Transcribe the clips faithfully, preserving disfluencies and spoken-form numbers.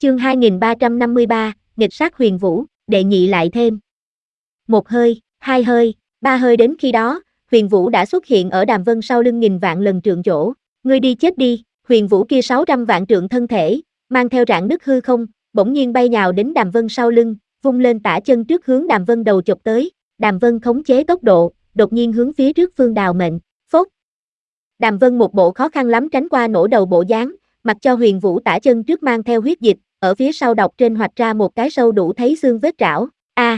Chương hai nghìn ba trăm năm mươi ba, nghịch sát huyền vũ, đệ nhị lại thêm. Một hơi, hai hơi, ba hơi đến khi đó, huyền vũ đã xuất hiện ở Đàm Vân sau lưng nghìn vạn lần trượng chỗ. Ngươi đi chết đi, huyền vũ kia sáu trăm vạn trượng thân thể, mang theo rạn nứt hư không, bỗng nhiên bay nhào đến Đàm Vân sau lưng, vung lên tả chân trước hướng Đàm Vân đầu chụp tới. Đàm Vân khống chế tốc độ, đột nhiên hướng phía trước phương đào mệnh, phốt. Đàm Vân một bộ khó khăn lắm tránh qua nổ đầu bộ dáng, mặc cho huyền vũ tả chân trước mang theo huyết dịch, ở phía sau độc trên hoạch ra một cái sâu đủ thấy xương vết trảo. A! À.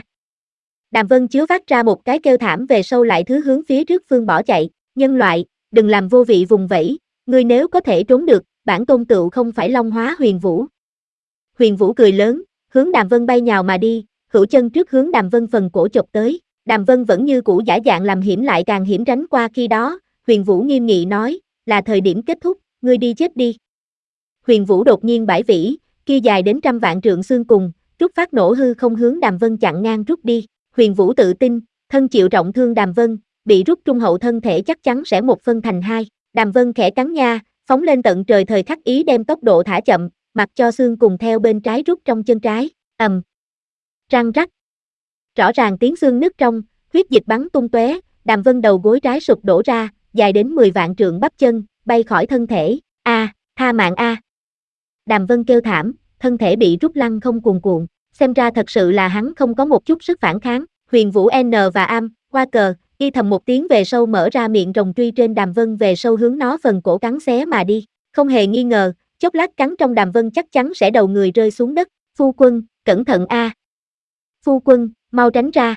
Đàm Vân chứa phát ra một cái kêu thảm về sâu lại thứ hướng phía trước phương bỏ chạy. Nhân loại, đừng làm vô vị vùng vẫy, ngươi nếu có thể trốn được, bản tôn tựu không phải long hóa huyền vũ. Huyền vũ cười lớn, hướng Đàm Vân bay nhào mà đi, hữu chân trước hướng Đàm Vân phần cổ chộp tới. Đàm Vân vẫn như cũ giả dạng làm hiểm lại càng hiểm tránh qua khi đó, huyền vũ nghiêm nghị nói, là thời điểm kết thúc, ngươi đi chết đi. Huyền vũ đột nhiên bãi vĩ, kia dài đến trăm vạn trượng xương cùng, rút phát nổ hư không hướng Đàm Vân chặn ngang rút đi. Huyền vũ tự tin, thân chịu trọng thương Đàm Vân, bị rút trung hậu thân thể chắc chắn sẽ một phân thành hai. Đàm Vân khẽ cắn nha, phóng lên tận trời thời khắc ý đem tốc độ thả chậm, mặc cho xương cùng theo bên trái rút trong chân trái. Ầm. Răng rắc. Rõ ràng tiếng xương nứt trong, huyết dịch bắn tung tóe, Đàm Vân đầu gối trái sụp đổ ra, dài đến mười vạn trượng bắp chân, bay khỏi thân thể. A, à, tha mạng a. À. Đàm Vân kêu thảm, thân thể bị rút lăn không cuồn cuộn, xem ra thật sự là hắn không có một chút sức phản kháng. Huyền Vũ N và Am, qua cờ, y thầm một tiếng về sâu mở ra miệng rồng truy trên Đàm Vân về sâu hướng nó phần cổ cắn xé mà đi. Không hề nghi ngờ, chốc lát cắn trong Đàm Vân chắc chắn sẽ đầu người rơi xuống đất. Phu quân, cẩn thận a. À. Phu quân, mau tránh ra.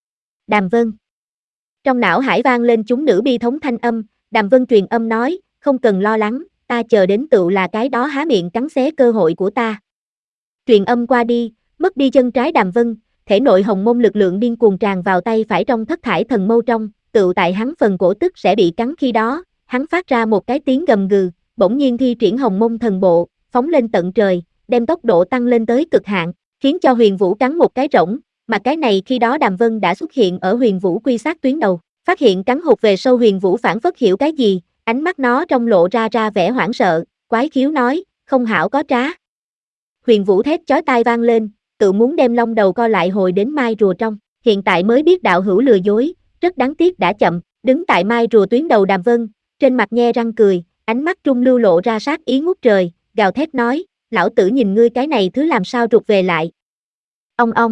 Đàm Vân. Trong não hải vang lên chúng nữ bi thống thanh âm, Đàm Vân truyền âm nói, không cần lo lắng, ta chờ đến tựu là cái đó há miệng cắn xé cơ hội của ta. Truyền âm qua đi, mất đi chân trái Đàm Vân, thể nội hồng môn lực lượng điên cuồng tràn vào tay phải trong thất thải thần mâu trong, tựu tại hắn phần cổ tức sẽ bị cắn khi đó, hắn phát ra một cái tiếng gầm gừ, bỗng nhiên thi triển hồng môn thần bộ, phóng lên tận trời, đem tốc độ tăng lên tới cực hạn, khiến cho huyền vũ cắn một cái rỗng, mà cái này khi đó Đàm Vân đã xuất hiện ở huyền vũ quy sát tuyến đầu, phát hiện cắn hụt về sâu huyền vũ phản phất hiểu cái gì, ánh mắt nó trong lộ ra ra vẻ hoảng sợ, quái khiếu nói, không hảo có trá. Huyền vũ thét chói tai vang lên, tự muốn đem long đầu co lại hồi đến mai rùa trong, hiện tại mới biết đạo hữu lừa dối, rất đáng tiếc đã chậm, đứng tại mai rùa tuyến đầu Đàm Vân, trên mặt nhe răng cười, ánh mắt trung lưu lộ ra sát ý ngút trời, gào thét nói, lão tử nhìn ngươi cái này thứ làm sao rụt về lại. Ông ông.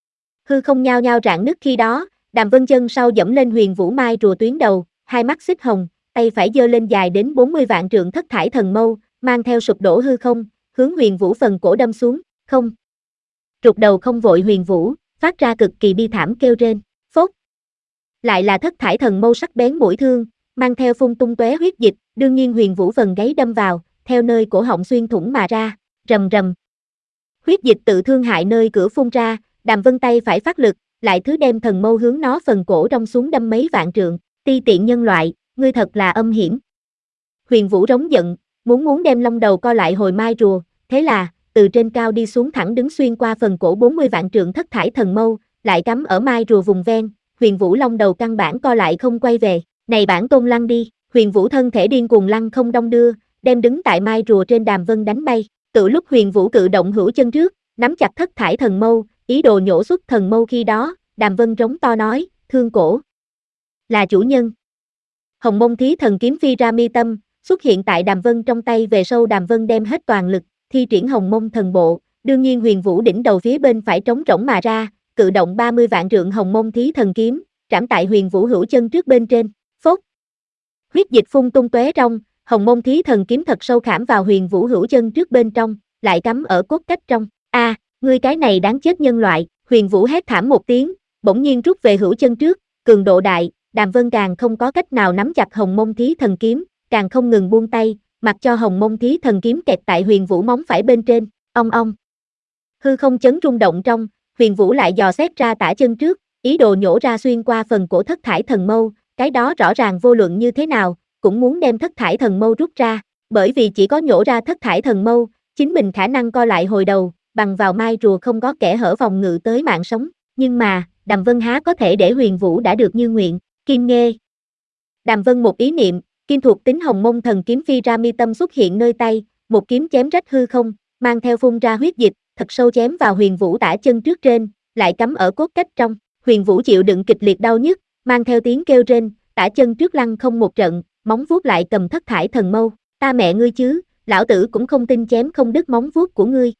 Hư không nhao nhao rạn nứt khi đó, Đàm Vân chân sau dẫm lên huyền vũ mai rùa tuyến đầu, hai mắt xích hồng, tay phải giơ lên dài đến bốn mươi vạn trượng thất thải thần mâu, mang theo sụp đổ hư không, hướng huyền vũ phần cổ đâm xuống, không. Rụt đầu không vội huyền vũ, phát ra cực kỳ bi thảm kêu rên, phốt. Lại là thất thải thần mâu sắc bén mũi thương, mang theo phun tung tóe huyết dịch, đương nhiên huyền vũ phần gáy đâm vào, theo nơi cổ họng xuyên thủng mà ra, rầm rầm. Huyết dịch tự thương hại nơi cửa phun ra, Đàm Vân tay phải phát lực, lại thứ đem thần mâu hướng nó phần cổ trong xuống đâm mấy vạn trượng, ti tiện nhân loại, ngươi thật là âm hiểm. Huyền vũ rống giận, muốn muốn đem long đầu co lại hồi mai rùa, thế là, từ trên cao đi xuống thẳng đứng xuyên qua phần cổ bốn mươi vạn trượng thất thải thần mâu, lại cắm ở mai rùa vùng ven, huyền vũ long đầu căn bản co lại không quay về, này bản tôn lăn đi, huyền vũ thân thể điên cuồng lăn không đong đưa, đem đứng tại mai rùa trên Đàm Vân đánh bay, tự lúc huyền vũ cự động hữu chân trước, nắm chặt thất thải thần mâu, ý đồ nhổ xuất thần mâu khi đó, Đàm Vân rống to nói, thương cổ. Là chủ nhân. Hồng mông thí thần kiếm phi ra mi tâm, xuất hiện tại Đàm Vân trong tay về sâu Đàm Vân đem hết toàn lực, thi triển hồng mông thần bộ, đương nhiên huyền vũ đỉnh đầu phía bên phải trống rỗng mà ra, cự động ba mươi vạn trượng hồng mông thí thần kiếm, trảm tại huyền vũ hữu chân trước bên trên, phốt. Huyết dịch phun tung tóe trong, hồng mông thí thần kiếm thật sâu khảm vào huyền vũ hữu chân trước bên trong, lại cắm ở cốt cách trong, a, à, ngươi cái này đáng chết nhân loại, huyền vũ hét thảm một tiếng, bỗng nhiên rút về hữu chân trước, cường độ đại, Đàm Vân càng không có cách nào nắm chặt hồng mông thí thần kiếm, càng không ngừng buông tay, mặc cho hồng mông thí thần kiếm kẹt tại huyền vũ móng phải bên trên, ong ong. Hư không chấn rung động trong, huyền vũ lại dò xét ra tả chân trước, ý đồ nhổ ra xuyên qua phần cổ thất thải thần mâu, cái đó rõ ràng vô luận như thế nào, cũng muốn đem thất thải thần mâu rút ra, bởi vì chỉ có nhổ ra thất thải thần mâu, chính mình khả năng co lại hồi đầu, bằng vào mai rùa không có kẻ hở vòng ngự tới mạng sống, nhưng mà, Đàm Vân há có thể để huyền vũ đã được như nguyện, kim nghê. Đàm Vân một ý niệm, kim thuộc tính hồng mông thần kiếm phi ra mi tâm xuất hiện nơi tay, một kiếm chém rách hư không, mang theo phun ra huyết dịch, thật sâu chém vào Huyền Vũ tả chân trước trên, lại cắm ở cốt cách trong. Huyền Vũ chịu đựng kịch liệt đau nhức, mang theo tiếng kêu rên, tả chân trước lăn không một trận, móng vuốt lại cầm thất thải thần mâu. Ta mẹ ngươi chứ, lão tử cũng không tin chém không đứt móng vuốt của ngươi.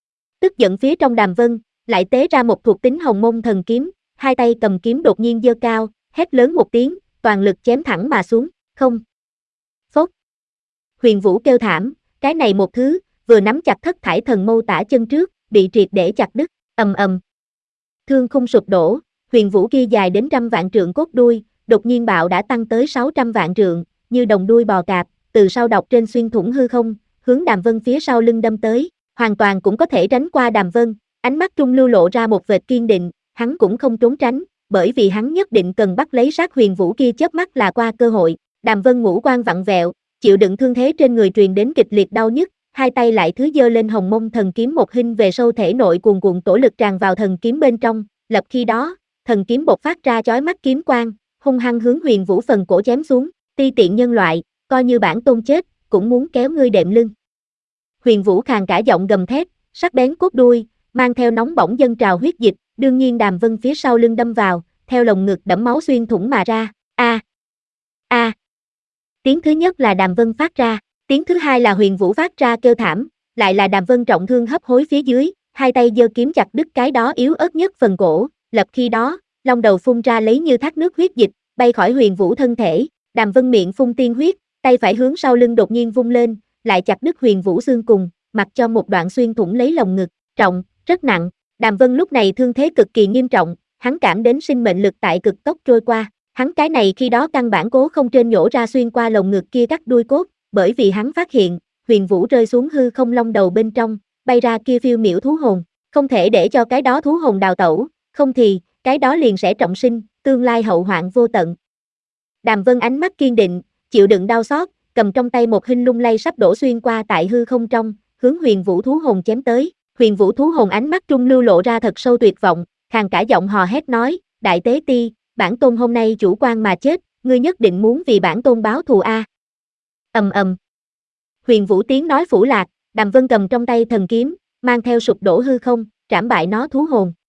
Tức giận phía trong Đàm Vân, lại tế ra một thuộc tính hồng môn thần kiếm, hai tay cầm kiếm đột nhiên giơ cao, hét lớn một tiếng, toàn lực chém thẳng mà xuống, không. Phốc. Huyền Vũ kêu thảm, cái này một thứ, vừa nắm chặt thất thải thần mâu tả chân trước, bị triệt để chặt đứt, ầm ầm. Thương khung sụp đổ, Huyền Vũ kia dài đến trăm vạn trượng cốt đuôi, đột nhiên bạo đã tăng tới sáu trăm vạn trượng, như đồng đuôi bò cạp, từ sau độc trên xuyên thủng hư không, hướng Đàm Vân phía sau lưng đâm tới, hoàn toàn cũng có thể tránh qua Đàm Vân, ánh mắt trung lưu lộ ra một vệt kiên định, hắn cũng không trốn tránh, bởi vì hắn nhất định cần bắt lấy sát Huyền Vũ kia chớp mắt là qua cơ hội. Đàm Vân ngũ quan vặn vẹo, chịu đựng thương thế trên người truyền đến kịch liệt đau nhức, hai tay lại thứ giơ lên hồng mông thần kiếm một hình về sâu thể nội cuồn cuộn tổ lực tràn vào thần kiếm bên trong, lập khi đó, thần kiếm bộc phát ra chói mắt kiếm quang, hung hăng hướng Huyền Vũ phần cổ chém xuống, ti tiện nhân loại, coi như bản tôn chết, cũng muốn kéo ngươi đệm lưng. Huyền Vũ khàn cả giọng gầm thét, sắc bén cốt đuôi, mang theo nóng bỏng dâng trào huyết dịch, đương nhiên Đàm Vân phía sau lưng đâm vào, theo lồng ngực đẫm máu xuyên thủng mà ra, a, a. Tiếng thứ nhất là Đàm Vân phát ra, tiếng thứ hai là Huyền Vũ phát ra kêu thảm, lại là Đàm Vân trọng thương hấp hối phía dưới, hai tay giơ kiếm chặt đứt cái đó yếu ớt nhất phần cổ, lập khi đó, long đầu phun ra lấy như thác nước huyết dịch, bay khỏi Huyền Vũ thân thể, Đàm Vân miệng phun tiên huyết, tay phải hướng sau lưng đột nhiên vung lên, lại chặt đứt Huyền Vũ xương cùng, mặc cho một đoạn xuyên thủng lấy lồng ngực, trọng, rất nặng. Đàm Vân lúc này thương thế cực kỳ nghiêm trọng, hắn cảm đến sinh mệnh lực tại cực tốc trôi qua, hắn cái này khi đó căn bản cố không trên nhổ ra xuyên qua lồng ngực kia cắt đuôi cốt, bởi vì hắn phát hiện, Huyền Vũ rơi xuống hư không long đầu bên trong, bay ra kia phiêu miểu thú hồn, không thể để cho cái đó thú hồn đào tẩu, không thì, cái đó liền sẽ trọng sinh, tương lai hậu hoạn vô tận. Đàm Vân ánh mắt kiên định, chịu đựng đau xót, cầm trong tay một hình lung lay sắp đổ xuyên qua tại hư không trong, hướng Huyền Vũ thú hồn chém tới. Huyền Vũ thú hồn ánh mắt trung lưu lộ ra thật sâu tuyệt vọng, khàn cả giọng hò hét nói, đại tế ti, bản tôn hôm nay chủ quan mà chết, ngươi nhất định muốn vì bản tôn báo thù a. Ầm ầm. Huyền Vũ tiếng nói phủ lạc, Đàm Vân cầm trong tay thần kiếm, mang theo sụp đổ hư không, trảm bại nó thú hồn,